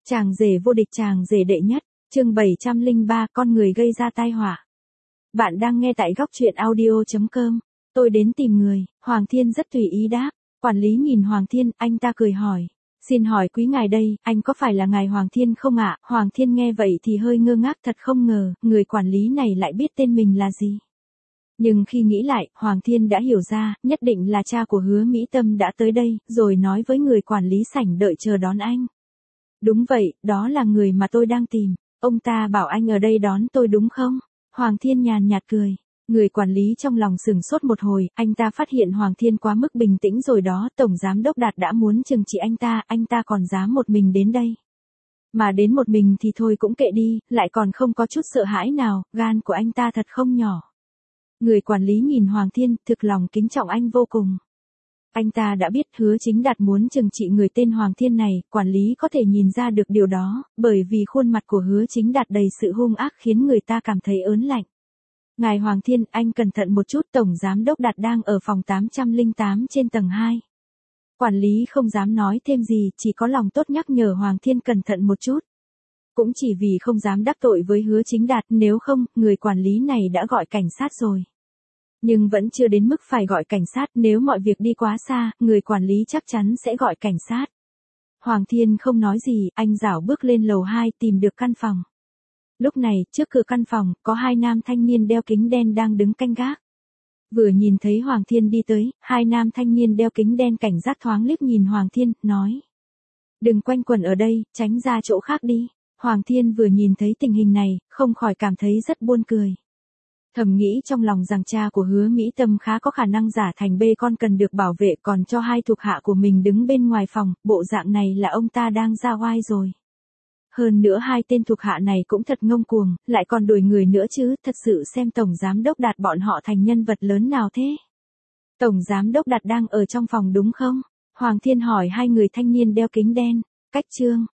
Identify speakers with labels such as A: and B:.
A: Chàng rể vô địch, chàng rể đệ nhất, chương 703, con người gây ra tai họa. Bạn đang nghe tại góc truyện audio.com. Tôi đến tìm người, Hoàng Thiên rất tùy ý đáp. Quản lý nhìn Hoàng Thiên, anh ta cười hỏi. Xin hỏi quý ngài đây, anh có phải là ngài Hoàng Thiên không ạ? Hoàng Thiên nghe vậy thì hơi ngơ ngác, thật không ngờ, người quản lý này lại biết tên mình là gì. Nhưng khi nghĩ lại, Hoàng Thiên đã hiểu ra, nhất định là cha của Hứa Mỹ Tâm đã tới đây, rồi nói với người quản lý sảnh đợi chờ đón anh. Đúng vậy, đó là người mà tôi đang tìm. Ông ta bảo anh ở đây đón tôi đúng không? Hoàng Thiên nhàn nhạt cười. Người quản lý trong lòng sửng sốt một hồi, anh ta phát hiện Hoàng Thiên quá mức bình tĩnh rồi đó, Tổng Giám Đốc Đạt đã muốn trừng trị anh ta còn dám một mình đến đây. Mà đến một mình thì thôi cũng kệ đi, lại còn không có chút sợ hãi nào, gan của anh ta thật không nhỏ. Người quản lý nhìn Hoàng Thiên, thực lòng kính trọng anh vô cùng. Anh ta đã biết Hứa Chính Đạt muốn trừng trị người tên Hoàng Thiên này, quản lý có thể nhìn ra được điều đó, bởi vì khuôn mặt của Hứa Chính Đạt đầy sự hung ác khiến người ta cảm thấy ớn lạnh. Ngài Hoàng Thiên, anh cẩn thận một chút, Tổng Giám Đốc Đạt đang ở phòng 808 trên tầng 2. Quản lý không dám nói thêm gì, chỉ có lòng tốt nhắc nhở Hoàng Thiên cẩn thận một chút. Cũng chỉ vì không dám đắc tội với Hứa Chính Đạt, nếu không, người quản lý này đã gọi cảnh sát rồi. Nhưng vẫn chưa đến mức phải gọi cảnh sát, nếu mọi việc đi quá xa, người quản lý chắc chắn sẽ gọi cảnh sát. Hoàng Thiên không nói gì, anh rảo bước lên lầu 2 tìm được căn phòng. Lúc này, trước cửa căn phòng, có hai nam thanh niên đeo kính đen đang đứng canh gác. Vừa nhìn thấy Hoàng Thiên đi tới, hai nam thanh niên đeo kính đen cảnh giác thoáng liếc nhìn Hoàng Thiên, nói. Đừng quanh quẩn ở đây, tránh ra chỗ khác đi. Hoàng Thiên vừa nhìn thấy tình hình này, không khỏi cảm thấy rất buồn cười. Thầm nghĩ trong lòng rằng cha của Hứa Mỹ Tâm khá có khả năng giả thành bê con cần được bảo vệ, còn cho hai thuộc hạ của mình đứng bên ngoài phòng, bộ dạng này là ông ta đang ra oai rồi. Hơn nữa hai tên thuộc hạ này cũng thật ngông cuồng, lại còn đuổi người nữa chứ, thật sự xem Tổng Giám Đốc Đạt bọn họ thành nhân vật lớn nào thế. Tổng Giám Đốc Đạt đang ở trong phòng đúng không? Hoàng Thiên hỏi hai người thanh niên đeo kính đen. Cách chương